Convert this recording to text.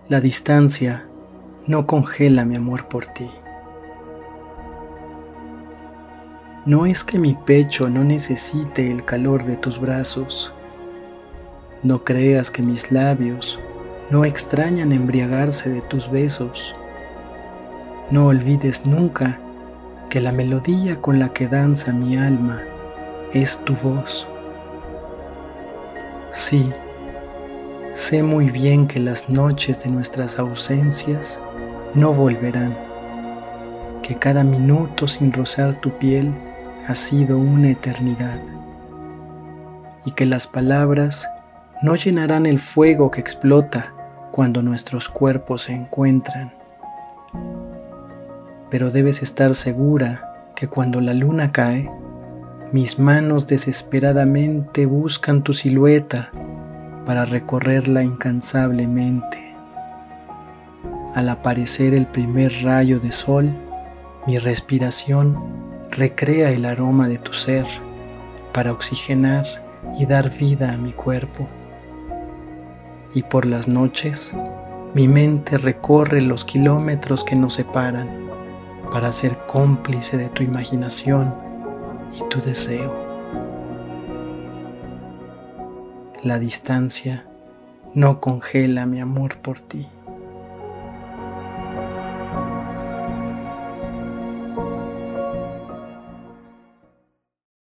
La distancia no congela mi amor por ti. No es que mi pecho no necesite el calor de tus brazos. No creas que mis labios no extrañan embriagarse de tus besos. No olvides nunca que la melodía con la que danza mi alma es tu voz. Sí, sé muy bien que las noches de nuestras ausencias no volverán, que cada minuto sin rozar tu piel ha sido una eternidad, y que las palabras no llenarán el fuego que explota cuando nuestros cuerpos se encuentran. Pero debes estar segura que cuando la luna cae, mis manos desesperadamente buscan tu silueta para recorrerla incansablemente. Al aparecer el primer rayo de sol, mi respiración recrea el aroma de tu ser para oxigenar y dar vida a mi cuerpo. Y por las noches, mi mente recorre los kilómetros que nos separan para ser cómplice de tu imaginación y tu deseo. La distancia no congela mi amor por ti.